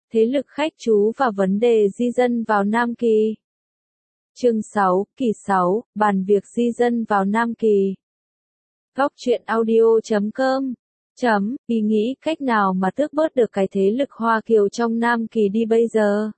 Thế lực khách trú và vấn đề di dân vào Nam Kỳ. Chương 6, kỳ 6, bàn việc di dân vào Nam Kỳ. Góc truyện audio.com Ý nghĩ cách nào mà tước bớt được cái thế lực Hoa Kiều trong Nam Kỳ đi bây giờ?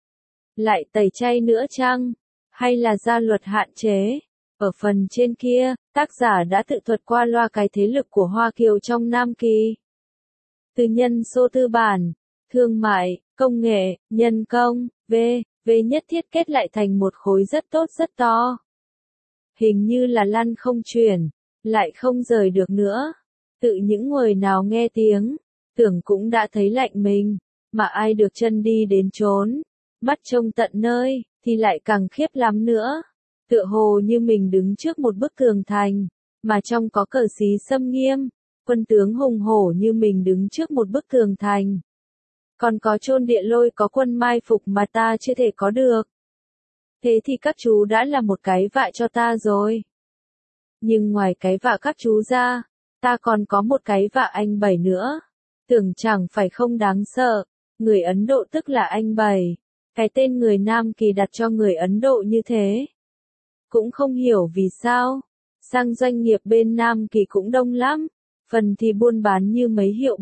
Lại tẩy chay nữa chăng? Hay là ra luật hạn chế? Ở phần trên kia, tác giả đã tự thuật qua loa cái thế lực của Hoa Kiều trong Nam Kỳ. Từ nhân số tư bản, thương mại, công nghệ, nhân công, v nhất thiết kết lại thành một khối rất tốt rất to. Hình như là lăn không chuyển, lại không rời được nữa. Tự những người nào nghe tiếng, tưởng cũng đã thấy lạnh mình, mà ai được chân đi đến chốn, mắt trông tận nơi, thì lại càng khiếp lắm nữa. Tựa hồ như mình đứng trước một bức tường thành, mà trong có cờ xí xâm nghiêm, quân tướng hùng hổ như mình đứng trước một bức tường thành. Còn có chôn địa lôi có quân mai phục mà ta chưa thể có được. Thế thì các chú đã là một cái vạ cho ta rồi. Nhưng ngoài cái vạ các chú ra, ta còn có một cái vạ anh Bảy nữa. Tưởng chẳng phải không đáng sợ, người Ấn Độ tức là anh Bảy. Cái tên người Nam Kỳ đặt cho người Ấn Độ như thế. Cũng không hiểu vì sao, sang doanh nghiệp bên Nam Kỳ cũng đông lắm, phần thì buôn bán như mấy hiệu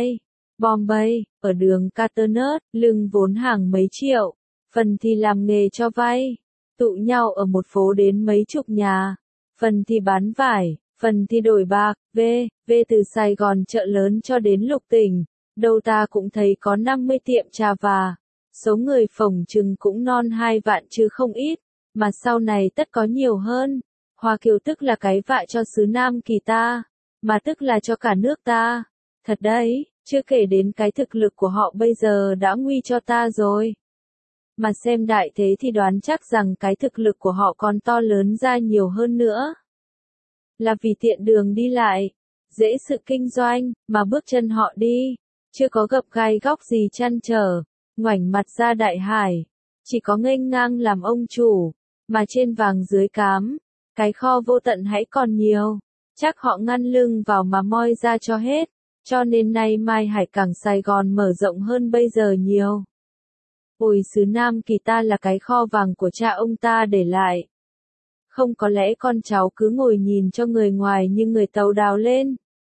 Bombay, ở đường Caternut, lưng vốn hàng mấy triệu, phần thì làm nghề cho vay, tụ nhau ở một phố đến mấy chục nhà, phần thì bán vải, phần thì đổi bạc, từ Sài Gòn chợ lớn cho đến Lục Tỉnh, đâu ta cũng thấy có 50 tiệm trà và, số người phỏng chừng cũng non 2 vạn chứ không ít, mà sau này tất có nhiều hơn. Hoa Kiều tức là cái vạ cho xứ Nam Kỳ ta, mà tức là cho cả nước ta. Thật đấy, chưa kể đến cái thực lực của họ bây giờ đã nguy cho ta rồi. Mà xem đại thế thì đoán chắc rằng cái thực lực của họ còn to lớn ra nhiều hơn nữa. Là vì tiện đường đi lại, dễ sự kinh doanh, mà bước chân họ đi, chưa có gập gai góc gì chăn trở, ngoảnh mặt ra đại hải, chỉ có nghênh ngang làm ông chủ, mà trên vàng dưới cám, cái kho vô tận hãy còn nhiều, chắc họ ngăn lưng vào mà moi ra cho hết, cho nên nay mai hải cảng Sài Gòn mở rộng hơn bây giờ nhiều. Ôi xứ Nam Kỳ ta là cái kho vàng của cha ông ta để lại. Không có lẽ con cháu cứ ngồi nhìn cho người ngoài như người Tàu đào lên.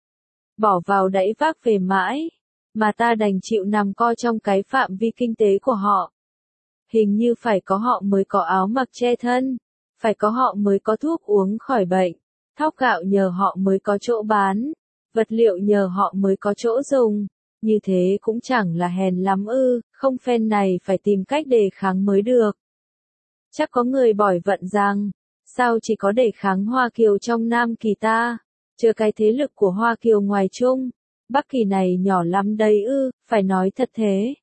Bỏ vào đẫy vác về mãi, mà ta đành chịu nằm co trong cái phạm vi kinh tế của họ. Hình như phải có họ mới có áo mặc che thân, phải có họ mới có thuốc uống khỏi bệnh, thóc gạo nhờ họ mới có chỗ bán, vật liệu nhờ họ mới có chỗ dùng. Như thế cũng chẳng là hèn lắm ư, không phen này phải tìm cách đề kháng mới được. Chắc có người bỏi vận rằng, sao chỉ có đề kháng Hoa Kiều trong Nam Kỳ ta, chờ cái thế lực của Hoa Kiều ngoài Trung, Bắc Kỳ này nhỏ lắm đấy ư, phải nói thật thế.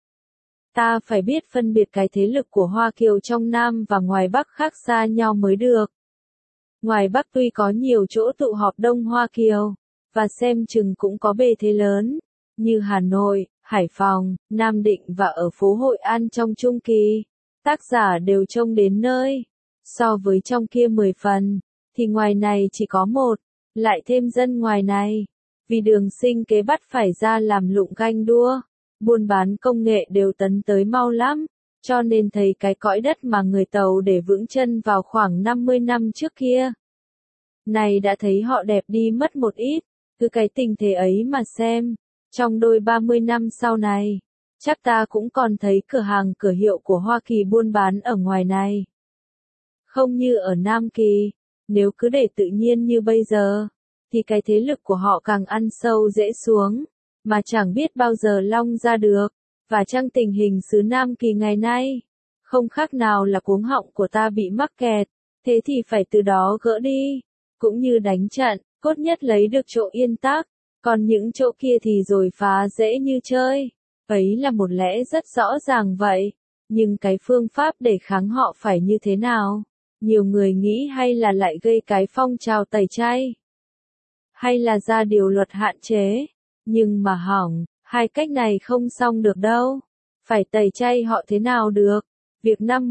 Ta phải biết phân biệt cái thế lực của Hoa Kiều trong Nam và ngoài Bắc khác xa nhau mới được. Ngoài Bắc tuy có nhiều chỗ tụ họp đông Hoa Kiều, và xem chừng cũng có bề thế lớn, như Hà Nội, Hải Phòng, Nam Định và ở phố Hội An trong Trung Kỳ, tác giả đều trông đến nơi. So với trong kia 10 phần, thì ngoài này chỉ có một, lại thêm dân ngoài này, vì đường sinh kế bắt phải ra làm lụng ganh đua, buôn bán công nghệ đều tấn tới mau lắm, cho nên thấy cái cõi đất mà người Tàu để vững chân vào khoảng 50 năm trước kia. Này đã thấy họ đẹp đi mất một ít, cứ cái tình thế ấy mà xem, trong đôi 30 năm sau này, chắc ta cũng còn thấy cửa hàng cửa hiệu của Hoa Kỳ buôn bán ở ngoài này. Không như ở Nam Kỳ, nếu cứ để tự nhiên như bây giờ, thì cái thế lực của họ càng ăn sâu dễ xuống, mà chẳng biết bao giờ long ra được, và chăng tình hình xứ Nam Kỳ ngày nay, không khác nào là cuống họng của ta bị mắc kẹt, thế thì phải từ đó gỡ đi, cũng như đánh trận, cốt nhất lấy được chỗ yên tắc, còn những chỗ kia thì rồi phá dễ như chơi, ấy là một lẽ rất rõ ràng vậy, nhưng cái phương pháp để kháng họ phải như thế nào? Nhiều người nghĩ hay là lại gây cái phong trào tẩy chay, hay là ra điều luật hạn chế, nhưng mà hỏng, hai cách này không xong được đâu. Phải tẩy chay họ thế nào được? Việc năm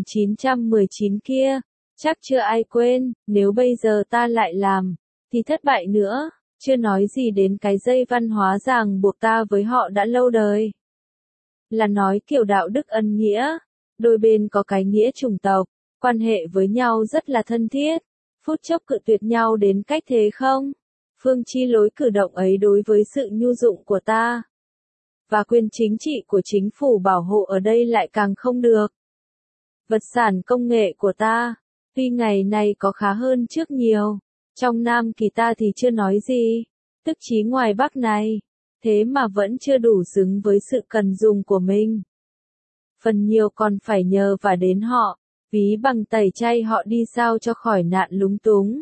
1919 kia, chắc chưa ai quên, nếu bây giờ ta lại làm, thì thất bại nữa, chưa nói gì đến cái dây văn hóa ràng buộc ta với họ đã lâu đời. là nói kiểu đạo đức ân nghĩa, đôi bên có cái nghĩa chủng tộc, quan hệ với nhau rất là thân thiết, phút chốc cự tuyệt nhau đến cách thế không? Phương Chi lối cử động ấy đối với sự nhu dụng của ta và quyền chính trị của chính phủ bảo hộ ở đây lại càng không được. Vật sản công nghệ của ta, tuy ngày này có khá hơn trước nhiều, trong Nam Kỳ ta thì chưa nói gì, tức chí ngoài Bắc này, thế mà vẫn chưa đủ xứng với sự cần dùng của mình. Phần nhiều còn phải nhờ và đến họ, ví bằng tẩy chay họ đi sao cho khỏi nạn lúng túng.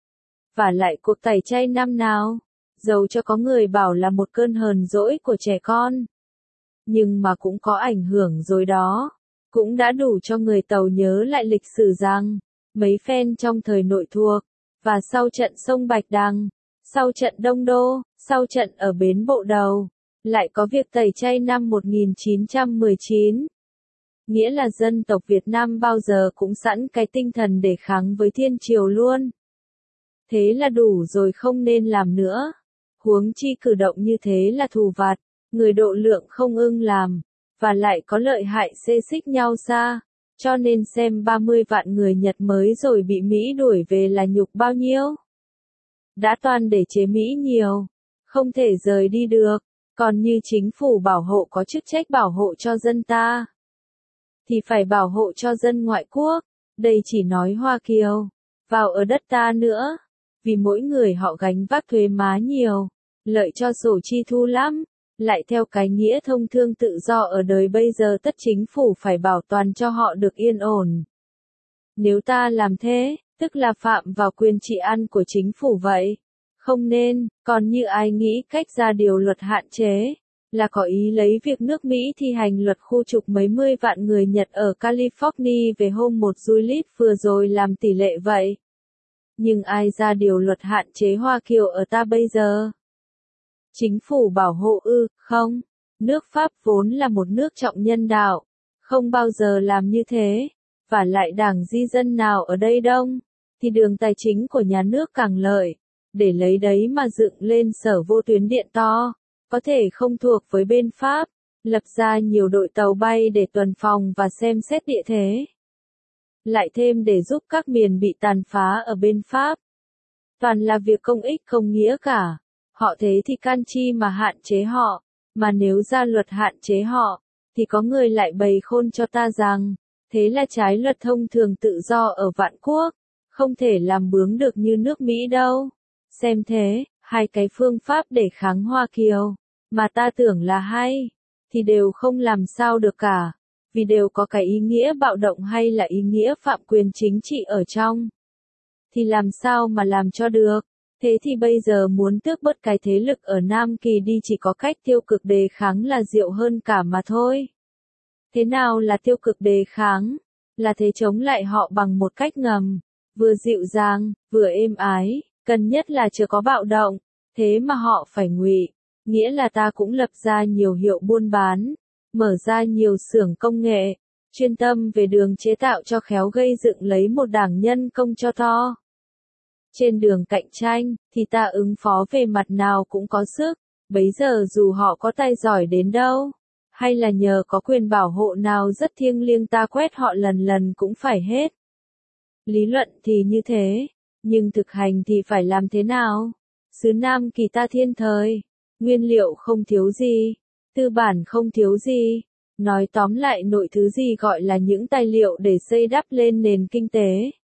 Và lại cuộc tẩy chay năm nào, dầu cho có người bảo là một cơn hờn dỗi của trẻ con, nhưng mà cũng có ảnh hưởng rồi đó, cũng đã đủ cho người Tàu nhớ lại lịch sử rằng, mấy phen trong thời nội thuộc, và sau trận sông Bạch Đằng, sau trận Đông Đô, sau trận ở bến Bộ Đầu, lại có việc tẩy chay năm 1919. Nghĩa là dân tộc Việt Nam bao giờ cũng sẵn cái tinh thần để kháng với thiên triều luôn. Thế là đủ rồi, không nên làm nữa. Huống chi cử động như thế là thù vặt, người độ lượng không ưng làm, và lại có lợi hại xê xích nhau xa, cho nên xem 30 vạn người Nhật mới rồi bị Mỹ đuổi về là nhục bao nhiêu. Đã toàn để chế Mỹ nhiều, không thể rời đi được, còn như chính phủ bảo hộ có chức trách bảo hộ cho dân ta, thì phải bảo hộ cho dân ngoại quốc, đây chỉ nói Hoa Kiều, vào ở đất ta nữa, vì mỗi người họ gánh vác thuế má nhiều, lợi cho sổ chi thu lắm, lại theo cái nghĩa thông thương tự do ở đời bây giờ tất chính phủ phải bảo toàn cho họ được yên ổn. Nếu ta làm thế, tức là phạm vào quyền trị ăn của chính phủ vậy. Không nên, còn như ai nghĩ cách ra điều luật hạn chế, là có ý lấy việc nước Mỹ thi hành luật khu trục mấy mươi vạn người Nhật ở California về hôm 1 Julit vừa rồi làm tỷ lệ vậy. Nhưng ai ra điều luật hạn chế Hoa Kiều ở ta bây giờ? Chính phủ bảo hộ ư? Không. Nước Pháp vốn là một nước trọng nhân đạo, không bao giờ làm như thế. Và lại đảng di dân nào ở đây đông, thì đường tài chính của nhà nước càng lợi, để lấy đấy mà dựng lên sở vô tuyến điện to, có thể không thuộc với bên Pháp, lập ra nhiều đội tàu bay để tuần phòng và xem xét địa thế. Lại thêm để giúp các miền bị tàn phá ở bên Pháp. Toàn là việc công ích không nghĩa cả. Họ thế thì can chi mà hạn chế họ, mà nếu ra luật hạn chế họ, thì có người lại bày khôn cho ta rằng, thế là trái luật thông thường tự do ở vạn quốc, không thể làm bướng được như nước Mỹ đâu. Xem thế, hai cái phương pháp để kháng Hoa Kiều, mà ta tưởng là hay, thì đều không làm sao được cả, vì đều có cái ý nghĩa bạo động hay là ý nghĩa phạm quyền chính trị ở trong. Thì làm sao mà làm cho được? Thế thì bây giờ muốn tước bớt cái thế lực ở Nam Kỳ đi chỉ có cách tiêu cực đề kháng là diệu hơn cả mà thôi. Thế nào là tiêu cực đề kháng? Là thế chống lại họ bằng một cách ngầm, vừa dịu dàng, vừa êm ái, cần nhất là chưa có bạo động, thế mà họ phải ngụy, nghĩa là ta cũng lập ra nhiều hiệu buôn bán, mở ra nhiều xưởng công nghệ, chuyên tâm về đường chế tạo cho khéo gây dựng lấy một đảng nhân công cho to. Trên đường cạnh tranh, thì ta ứng phó về mặt nào cũng có sức, bấy giờ dù họ có tay giỏi đến đâu, hay là nhờ có quyền bảo hộ nào rất thiêng liêng ta quét họ lần lần cũng phải hết. Lý luận thì như thế, nhưng thực hành thì phải làm thế nào? Xứ Nam Kỳ ta thiên thời, nguyên liệu không thiếu gì, tư bản không thiếu gì, nói tóm lại nội thứ gì gọi là những tài liệu để xây đắp lên nền kinh tế,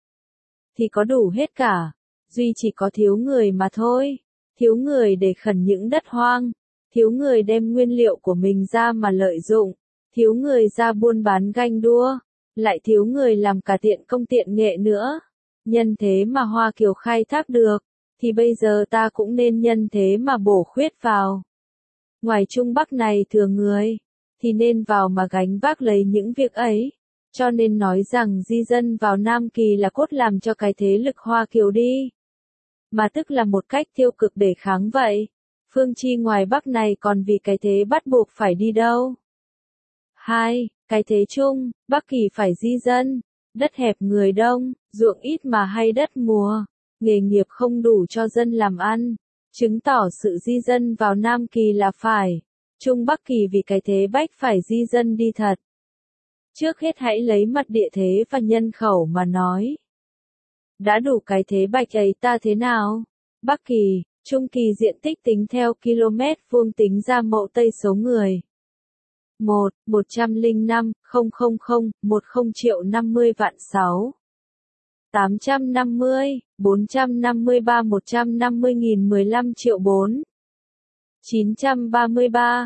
thì có đủ hết cả, duy chỉ có thiếu người mà thôi, thiếu người để khẩn những đất hoang, thiếu người đem nguyên liệu của mình ra mà lợi dụng, thiếu người ra buôn bán ganh đua, lại thiếu người làm cả tiện công tiện nghệ nữa. Nhân thế mà Hoa Kiều khai thác được, thì bây giờ ta cũng nên nhân thế mà bổ khuyết vào. Ngoài Trung Bắc này thừa người, thì nên vào mà gánh vác lấy những việc ấy. Cho nên nói rằng di dân vào Nam Kỳ là cốt làm cho cái thế lực Hoa Kiều đi. Mà tức là một cách tiêu cực để kháng vậy. Phương Chi ngoài Bắc này còn vì cái thế bắt buộc phải đi đâu. 2. Cái thế chung, Bắc Kỳ phải di dân. Đất hẹp người đông, ruộng ít mà hay đất mùa, nghề nghiệp không đủ cho dân làm ăn, chứng tỏ sự di dân vào Nam Kỳ là phải. Trung Bắc Kỳ vì cái thế bách phải di dân đi thật. Trước hết hãy lấy mặt địa thế và nhân khẩu mà nói. Đã đủ cái thế bạch ấy ta thế nào? Bắc Kỳ, Trung Kỳ diện tích tính theo km vuông tính ra mẫu Tây số người. 1.105.000.10 triệu 50 vạn 6. 850, 453 150.015 triệu 4. 933,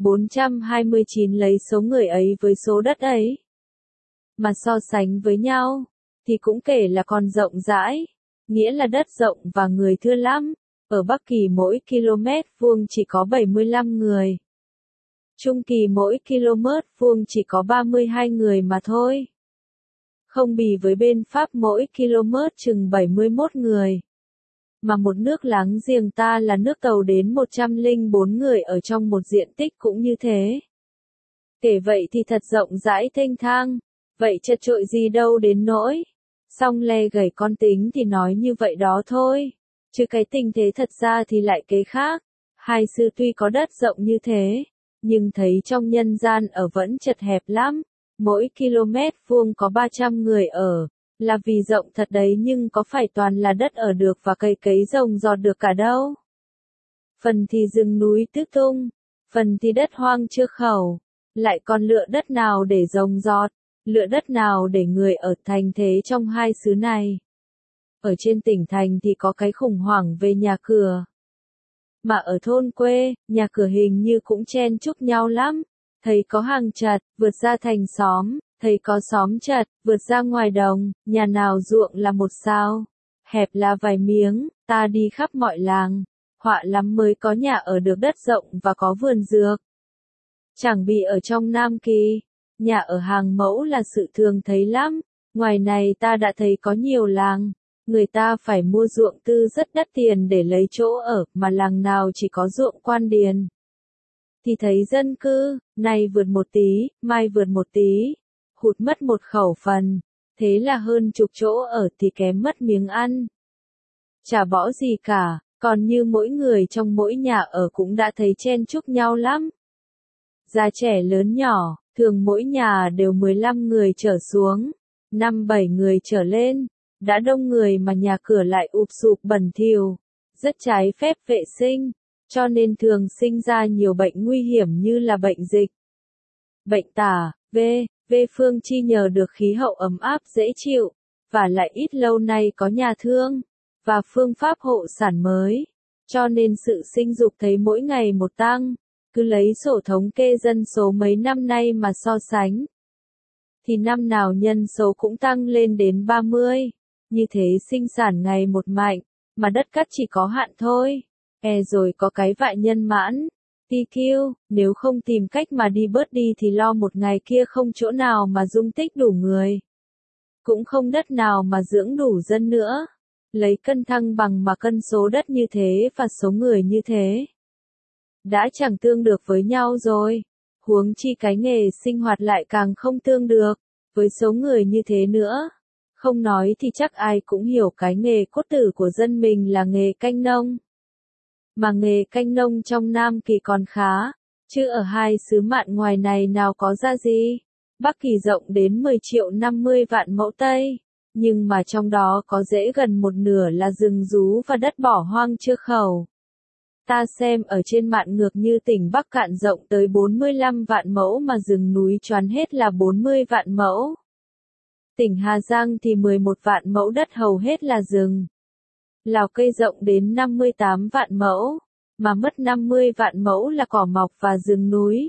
429 lấy số người ấy với số đất ấy. Mà so sánh với nhau, thì cũng kể là còn rộng rãi, nghĩa là đất rộng và người thưa lắm. Ở Bắc Kỳ mỗi km vuông chỉ có 75 người. Trung Kỳ mỗi km vuông chỉ có 32 người mà thôi. Không bì với bên Pháp mỗi km chừng 71 người. Mà một nước láng giềng ta là nước Tàu đến 104 người ở trong một diện tích cũng như thế. Kể vậy thì thật rộng rãi thênh thang, vậy chật chội gì đâu đến nỗi. Song le gầy con tính thì nói như vậy đó thôi, chứ cái tình thế thật ra thì lại cái khác. Hai xứ tuy có đất rộng như thế, nhưng thấy trong nhân gian ở vẫn chật hẹp lắm, mỗi km vuông có 300 người ở, là vì rộng thật đấy nhưng có phải toàn là đất ở được và cây cấy rồng rọt được cả đâu. Phần thì rừng núi tứ tung, phần thì đất hoang chưa khẩu, lại còn lựa đất nào để rồng rọt, lựa đất nào để người ở thành thế trong hai xứ này. Ở trên tỉnh thành thì có cái khủng hoảng về nhà cửa. Mà ở thôn quê, nhà cửa hình như cũng chen chúc nhau lắm. Thấy có hàng chật, vượt ra thành xóm, thấy có xóm chật, vượt ra ngoài đồng, nhà nào ruộng là một sao, hẹp là vài miếng, ta đi khắp mọi làng, họa lắm mới có nhà ở được đất rộng và có vườn dược. Chẳng bị ở trong Nam Kỳ, nhà ở hàng mẫu là sự thường thấy lắm, ngoài này ta đã thấy có nhiều làng. Người ta phải mua ruộng tư rất đắt tiền để lấy chỗ ở, mà làng nào chỉ có ruộng quan điền. Thì thấy dân cư, nay vượt một tí, mai vượt một tí, hụt mất một khẩu phần, thế là hơn chục chỗ ở thì kém mất miếng ăn. Chả bỏ gì cả, còn như mỗi người trong mỗi nhà ở cũng đã thấy chen chúc nhau lắm. Già trẻ lớn nhỏ, thường mỗi nhà đều 15 người trở xuống, 5-7 người trở lên. Đã đông người mà nhà cửa lại ụp sụp bẩn thỉu, rất trái phép vệ sinh, cho nên thường sinh ra nhiều bệnh nguy hiểm như là bệnh dịch, bệnh tả, Phương Chi nhờ được khí hậu ấm áp dễ chịu, và lại ít lâu nay có nhà thương, và phương pháp hộ sản mới, cho nên sự sinh dục thấy mỗi ngày một tăng, cứ lấy sổ thống kê dân số mấy năm nay mà so sánh, thì năm nào nhân số cũng tăng lên đến 30. Như thế sinh sản ngày một mạnh, mà đất cát chỉ có hạn thôi. Rồi có cái vại nhân mãn, TQ, nếu không tìm cách mà đi bớt đi thì lo một ngày kia không chỗ nào mà dung tích đủ người. Cũng không đất nào mà dưỡng đủ dân nữa. Lấy cân thăng bằng mà cân số đất như thế và số người như thế. Đã chẳng tương được với nhau rồi. Huống chi cái nghề sinh hoạt lại càng không tương được với số người như thế nữa. Không nói thì chắc ai cũng hiểu cái nghề cốt tử của dân mình là nghề canh nông. Mà nghề canh nông trong Nam Kỳ còn khá, chứ ở hai xứ mạn ngoài này nào có ra gì. Bắc Kỳ rộng đến 10 triệu 50 vạn mẫu Tây, nhưng mà trong đó có dễ gần một nửa là rừng rú và đất bỏ hoang chưa khẩu. Ta xem ở trên mạn ngược như tỉnh Bắc Cạn rộng tới 45 vạn mẫu mà rừng núi choán hết là 40 vạn mẫu. Tỉnh Hà Giang thì 11 vạn mẫu đất hầu hết là rừng. Lào Cai rộng đến 58 vạn mẫu, mà mất 50 vạn mẫu là cỏ mọc và rừng núi.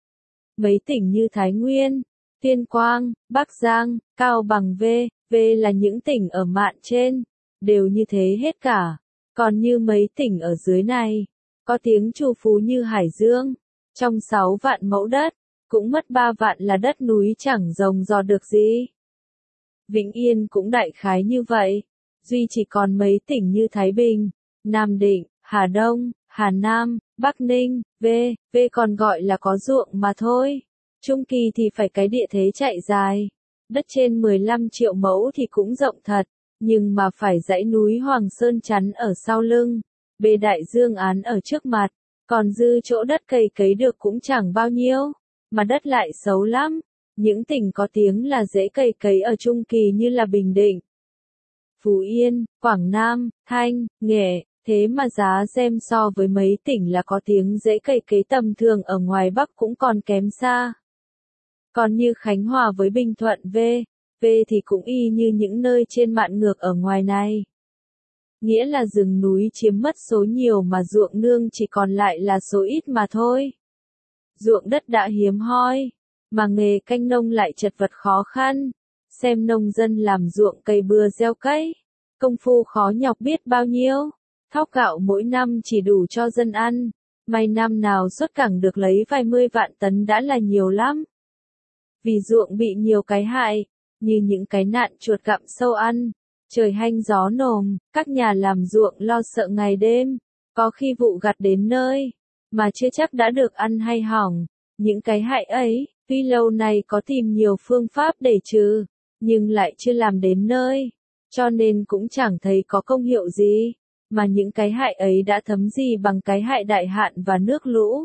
Mấy tỉnh như Thái Nguyên, Tuyên Quang, Bắc Giang, Cao Bằng là những tỉnh ở mạn trên, đều như thế hết cả. Còn như mấy tỉnh ở dưới này, có tiếng trù phú như Hải Dương, trong 6 vạn mẫu đất, cũng mất 3 vạn là đất núi chẳng rồng rọt được gì. Vĩnh Yên cũng đại khái như vậy, duy chỉ còn mấy tỉnh như Thái Bình, Nam Định, Hà Đông, Hà Nam, Bắc Ninh, còn gọi là có ruộng mà thôi. Trung Kỳ thì phải cái địa thế chạy dài, đất trên 15 triệu mẫu thì cũng rộng thật, nhưng mà phải dãy núi Hoàng Sơn chắn ở sau lưng, Đại Dương Án ở trước mặt, Còn dư chỗ đất cày được cũng chẳng bao nhiêu, mà đất lại xấu lắm. Những tỉnh có tiếng là dễ cày ở Trung Kỳ như là Bình Định, Phú Yên, Quảng Nam, Thanh, Nghệ, thế mà giá xem so với mấy tỉnh là có tiếng dễ cày tầm thường ở ngoài Bắc cũng còn kém xa. Còn như Khánh Hòa với Bình Thuận V thì cũng y như những nơi trên mạn ngược ở ngoài này. Nghĩa là rừng núi chiếm mất số nhiều mà ruộng nương chỉ còn lại là số ít mà thôi. Ruộng đất đã hiếm hoi, mà nghề canh nông lại chật vật khó khăn. Xem nông dân làm ruộng cày bừa gieo cấy, công phu khó nhọc biết bao nhiêu. Thóc gạo mỗi năm chỉ đủ cho dân ăn, may năm nào xuất cảng được lấy vài mươi vạn tấn đã là nhiều lắm. Vì ruộng bị nhiều cái hại, như những cái nạn chuột gặm sâu ăn, trời hanh gió nồm, các nhà làm ruộng lo sợ ngày đêm, có khi vụ gặt đến nơi, mà chưa chắc đã được ăn hay hỏng. Những cái hại ấy, tuy lâu nay có tìm nhiều phương pháp để trừ, nhưng lại chưa làm đến nơi, cho nên cũng chẳng thấy có công hiệu gì, mà những cái hại ấy đã thấm gì bằng cái hại đại hạn và nước lũ.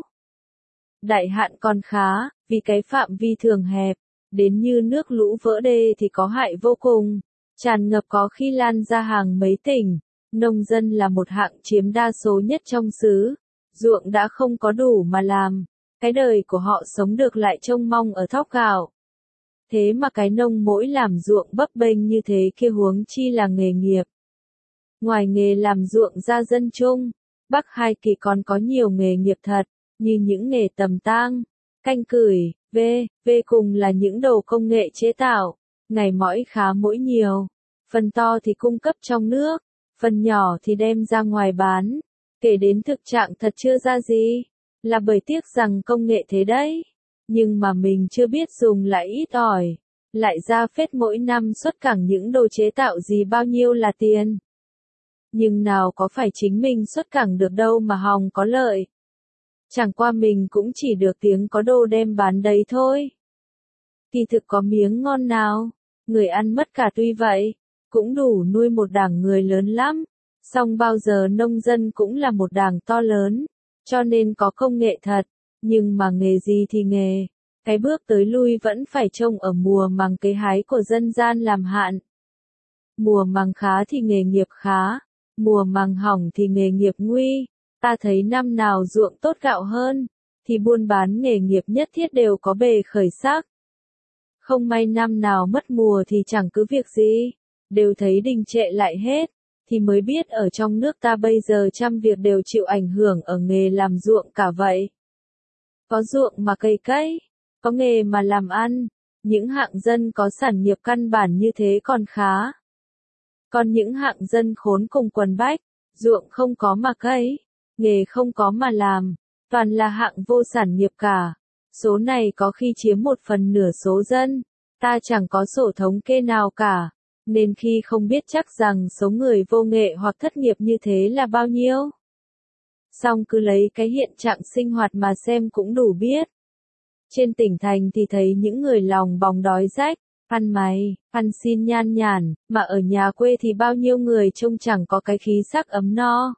Đại hạn còn khá, vì cái phạm vi thường hẹp, đến như nước lũ vỡ đê thì có hại vô cùng, tràn ngập có khi lan ra hàng mấy tỉnh. Nông dân là một hạng chiếm đa số nhất trong xứ, ruộng đã không có đủ mà làm, cái đời của họ sống được lại trông mong ở thóc gạo. Thế mà cái nông mỗi làm ruộng bấp bênh như thế kia huống chi là nghề nghiệp. Ngoài nghề làm ruộng ra dân chung, Bắc Hai Kỳ còn có nhiều nghề nghiệp thật, như những nghề tầm tang, canh củi, v cùng là những đồ công nghệ chế tạo, ngày mỏi khá mỗi nhiều, phần to thì cung cấp trong nước, phần nhỏ thì đem ra ngoài bán, kể đến thực trạng thật chưa ra gì, là bởi tiếc rằng công nghệ thế đấy, nhưng mà mình chưa biết dùng lại ít ỏi, lại ra phết mỗi năm xuất cảng những đồ chế tạo gì bao nhiêu là tiền. Nhưng nào có phải chính mình xuất cảng được đâu mà hòng có lợi. Chẳng qua mình cũng chỉ được tiếng có đồ đem bán đấy thôi. Kỳ thực có miếng ngon nào, người ăn mất cả tuy vậy, cũng đủ nuôi một đảng người lớn lắm. Song bao giờ nông dân cũng là một đảng to lớn, cho nên có công nghệ thật, nhưng mà nghề gì thì nghề, cái bước tới lui vẫn phải trông ở mùa màng cấy hái của dân gian làm hạn. Mùa màng khá thì nghề nghiệp khá, mùa màng hỏng thì nghề nghiệp nguy. Ta thấy năm nào ruộng tốt gạo hơn, thì buôn bán nghề nghiệp nhất thiết đều có bề khởi sắc. Không may năm nào mất mùa thì chẳng cứ việc gì, đều thấy đình trệ lại hết, thì mới biết ở trong nước ta bây giờ trăm việc đều chịu ảnh hưởng ở nghề làm ruộng cả vậy. Có ruộng mà cày, có nghề mà làm ăn, những hạng dân có sản nghiệp căn bản như thế còn khá. Còn những hạng dân khốn cùng quần bách, ruộng không có mà cấy, nghề không có mà làm, toàn là hạng vô sản nghiệp cả. Số này có khi chiếm 1/10 số dân, ta chẳng có sổ thống kê nào cả, nên khi không biết chắc rằng số người vô nghệ hoặc thất nghiệp như thế là bao nhiêu. Song cứ lấy cái hiện trạng sinh hoạt mà xem cũng đủ biết. Trên tỉnh thành thì thấy những người lòng bòng đói rách, ăn mày, ăn xin nhan nhản, mà ở nhà quê thì bao nhiêu người trông chẳng có cái khí sắc ấm no.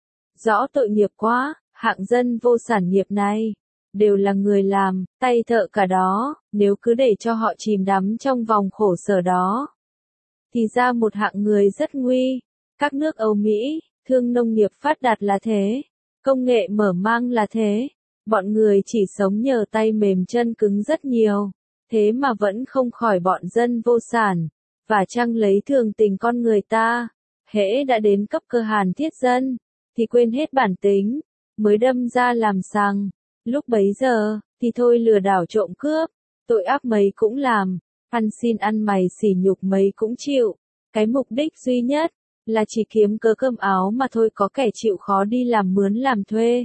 Rõ tội nghiệp quá, hạng dân vô sản nghiệp này, đều là người làm, tay thợ cả đó, nếu cứ để cho họ chìm đắm trong vòng khổ sở đó, thì ra một hạng người rất nguy. Các nước Âu Mỹ, thương nông nghiệp phát đạt là thế, công nghệ mở mang là thế, bọn người chỉ sống nhờ tay mềm chân cứng rất nhiều, thế mà vẫn không khỏi bọn dân vô sản, và chăng lấy thường tình con người ta, hễ đã đến cấp cơ hàn thiết dân, thì quên hết bản tính, mới đâm ra làm sằng, lúc bấy giờ, thì thôi lừa đảo trộm cướp, tội ác mấy cũng làm, ăn xin ăn mày sỉ nhục mấy cũng chịu, cái mục đích duy nhất, là chỉ kiếm cớ cơm áo mà thôi, có kẻ chịu khó đi làm mướn làm thuê.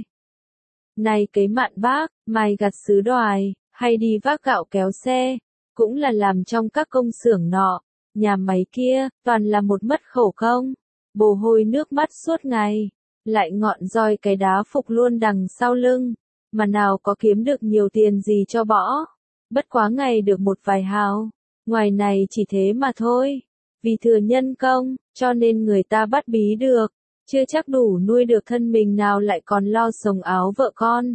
Này cấy mạn bác, mày gặt sứ đoài, hay đi vác gạo kéo xe, cũng là làm trong các công xưởng nọ, nhà máy kia, toàn là một mất khẩu công, bồ hôi nước mắt suốt ngày, lại ngọn roi cái đá phục luôn đằng sau lưng, mà nào có kiếm được nhiều tiền gì cho bỏ, bất quá ngày được một vài hào, ngoài này chỉ thế mà thôi, vì thừa nhân công, cho nên người ta bắt bí được, chưa chắc đủ nuôi được thân mình nào lại còn lo sống áo vợ con.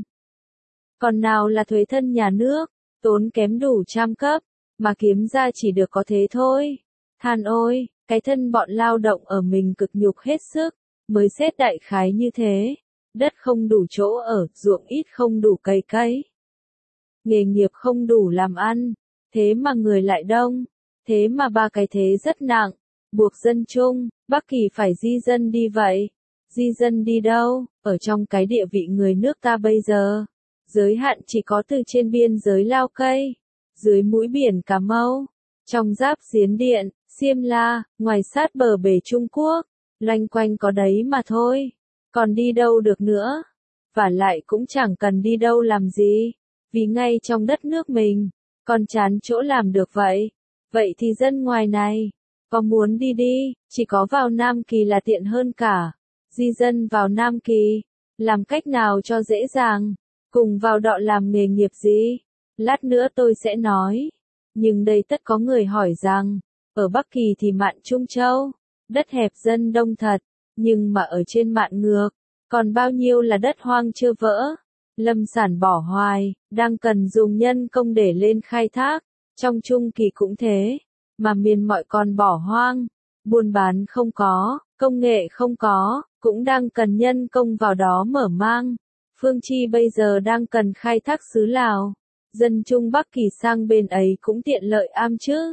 Còn nào là thuế thân nhà nước, tốn kém đủ trăm cấp, mà kiếm ra chỉ được có thế thôi. Than ôi, cái thân bọn lao động ở mình cực nhục hết sức, mới xét đại khái như thế. Đất không đủ chỗ ở, ruộng ít không đủ cày cấy. Nghề nghiệp không đủ làm ăn, thế mà người lại đông, thế mà ba cái thế rất nặng, buộc dân chung, Bắc Kỳ phải di dân đi vậy. Di dân đi đâu? Ở trong cái địa vị người nước ta bây giờ, giới hạn chỉ có từ trên biên giới Lao Cây, dưới mũi biển Cà Mau, trong giáp Xiến Điện, Xiêm La, ngoài sát bờ bể Trung Quốc, loanh quanh có đấy mà thôi. Còn đi đâu được nữa? Và lại cũng chẳng cần đi đâu làm gì, vì ngay trong đất nước mình, còn chán chỗ làm được vậy. Vậy thì dân ngoài này, có muốn đi đi, chỉ có vào Nam Kỳ là tiện hơn cả. Di dân vào Nam Kỳ, làm cách nào cho dễ dàng, cùng vào đọ làm nghề nghiệp gì? Lát nữa tôi sẽ nói. Nhưng đây tất có người hỏi rằng, ở Bắc Kỳ thì mạn Trung Châu, đất hẹp dân đông thật, nhưng mà ở trên mạn ngược, còn bao nhiêu là đất hoang chưa vỡ, lâm sản bỏ hoài, đang cần dùng nhân công để lên khai thác. Trong Trung Kỳ cũng thế, mà miền mọi còn bỏ hoang, buôn bán không có, công nghệ không có, cũng đang cần nhân công vào đó mở mang. Phương Chi bây giờ đang cần khai thác xứ Lào, dân Trung Bắc Kỳ sang bên ấy cũng tiện lợi am chứ.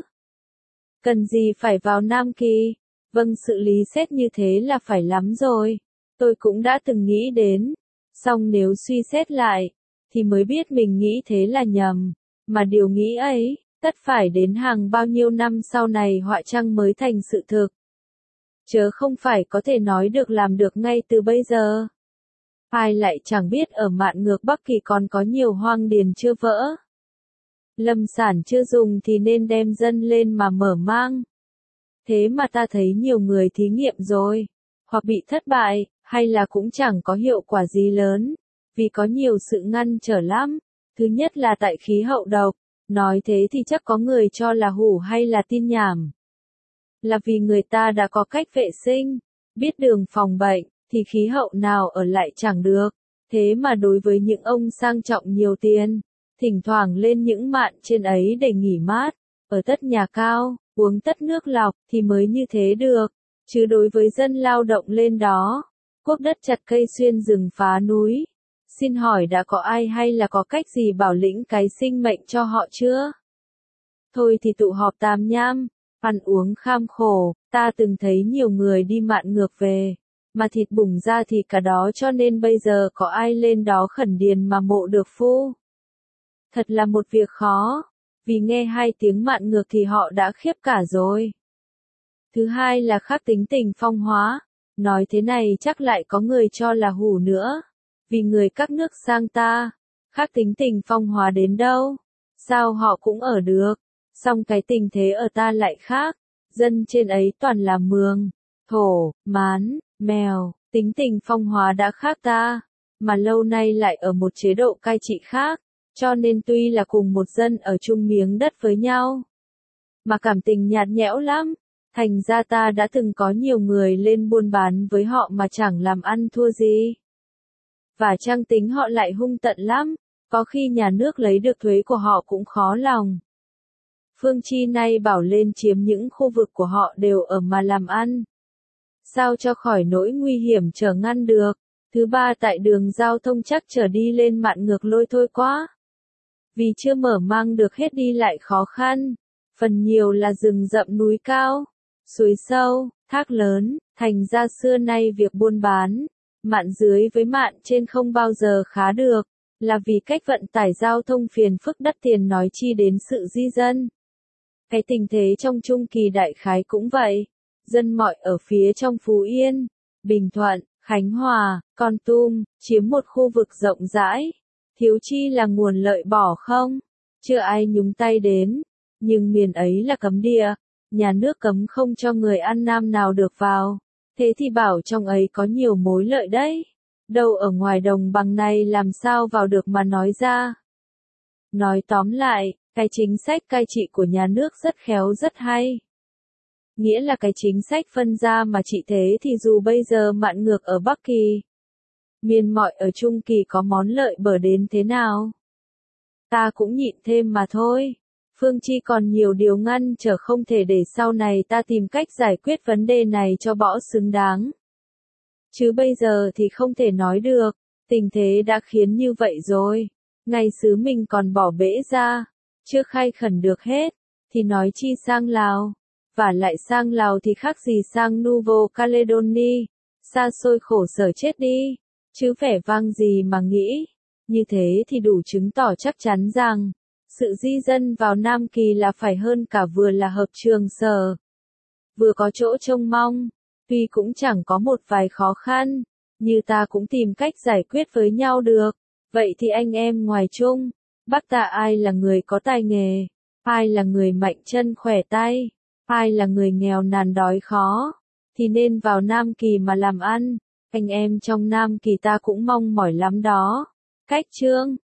Cần gì phải vào Nam Kỳ? Vâng, sự lý xét như thế là phải lắm rồi. Tôi cũng đã từng nghĩ đến. Song nếu suy xét lại, thì mới biết mình nghĩ thế là nhầm. Mà điều nghĩ ấy, tất phải đến hàng bao nhiêu năm sau này họa chăng mới thành sự thực. Chớ không phải có thể nói được làm được ngay từ bây giờ. Ai lại chẳng biết ở mạn ngược Bắc Kỳ còn có nhiều hoang điền chưa vỡ. Lâm sản chưa dùng thì nên đem dân lên mà mở mang. Thế mà ta thấy nhiều người thí nghiệm rồi, hoặc bị thất bại, hay là cũng chẳng có hiệu quả gì lớn, vì có nhiều sự ngăn trở lắm. Thứ nhất là tại khí hậu độc, nói thế thì chắc có người cho là hủ hay là tin nhảm. Là vì người ta đã có cách vệ sinh, biết đường phòng bệnh, thì khí hậu nào ở lại chẳng được. Thế mà đối với những ông sang trọng nhiều tiền, thỉnh thoảng lên những mạn trên ấy để nghỉ mát, ở tất nhà cao, uống tất nước lọc, thì mới như thế được. Chứ đối với dân lao động lên đó, cuốc đất chặt cây xuyên rừng phá núi, xin hỏi đã có ai hay là có cách gì bảo lĩnh cái sinh mệnh cho họ chưa? Thôi thì tụ họp Tam Nham, ăn uống kham khổ, ta từng thấy nhiều người đi mạn ngược về, mà thịt bùng ra thì cả đó, cho nên bây giờ có ai lên đó khẩn điền mà mộ được phu. Thật là một việc khó, vì nghe hai tiếng mạn ngược thì họ đã khiếp cả rồi. Thứ hai là khác tính tình phong hóa, nói thế này chắc lại có người cho là hủ nữa, vì người các nước sang ta, khác tính tình phong hóa đến đâu, sao họ cũng ở được, song cái tình thế ở ta lại khác, dân trên ấy toàn là Mường, Thổ, Mán, Mèo, tính tình phong hóa đã khác ta, mà lâu nay lại ở một chế độ cai trị khác, cho nên tuy là cùng một dân ở chung miếng đất với nhau, mà cảm tình nhạt nhẽo lắm. Thành ra ta đã từng có nhiều người lên buôn bán với họ mà chẳng làm ăn thua gì. Và trang tính họ lại hung tận lắm, có khi nhà nước lấy được thuế của họ cũng khó lòng. Phương Chi nay bảo lên chiếm những khu vực của họ đều ở mà làm ăn. Sao cho khỏi nỗi nguy hiểm trở ngăn được. Thứ ba, tại đường giao thông chắc trở đi lên mạn ngược lôi thôi quá. Vì chưa mở mang được hết đi lại khó khăn. Phần nhiều là rừng rậm núi cao, suối sâu, thác lớn, thành ra xưa nay việc buôn bán, mạn dưới với mạn trên không bao giờ khá được, là vì cách vận tải giao thông phiền phức đắt tiền, nói chi đến sự di dân. Cái tình thế trong Trung Kỳ đại khái cũng vậy, dân mọi ở phía trong Phú Yên, Bình Thuận, Khánh Hòa, Kon Tum, chiếm một khu vực rộng rãi, thiếu chi là nguồn lợi bỏ không, chưa ai nhúng tay đến, nhưng miền ấy là cấm địa. Nhà nước cấm không cho người An Nam nào được vào, thế thì bảo trong ấy có nhiều mối lợi đấy. Đâu ở ngoài đồng bằng này làm sao vào được mà nói ra. Nói tóm lại, cái chính sách cai trị của nhà nước rất khéo rất hay. Nghĩa là cái chính sách phân ra mà chị thế thì dù bây giờ mạn ngược ở Bắc Kỳ, miền mọi ở Trung Kỳ có món lợi bở đến thế nào. Ta cũng nhịn thêm mà thôi. Phương Chi còn nhiều điều ngăn trở không thể để sau này ta tìm cách giải quyết vấn đề này cho bỏ xứng đáng. Chứ bây giờ thì không thể nói được, tình thế đã khiến như vậy rồi. Ngày xứ mình còn bỏ bễ ra, chưa khai khẩn được hết, thì nói chi sang Lào. Và lại sang Lào thì khác gì sang Nouveau Caledoni, xa xôi khổ sở chết đi, chứ vẻ vang gì mà nghĩ. Như thế thì đủ chứng tỏ chắc chắn rằng, sự di dân vào Nam Kỳ là phải hơn cả vừa là hợp trường sở, vừa có chỗ trông mong. Tuy cũng chẳng có một vài khó khăn, như ta cũng tìm cách giải quyết với nhau được. Vậy thì anh em ngoài Trung, Bắc ta ai là người có tài nghề, ai là người mạnh chân khỏe tay, ai là người nghèo nàn đói khó, thì nên vào Nam Kỳ mà làm ăn. Anh em trong Nam Kỳ ta cũng mong mỏi lắm đó. Cách chương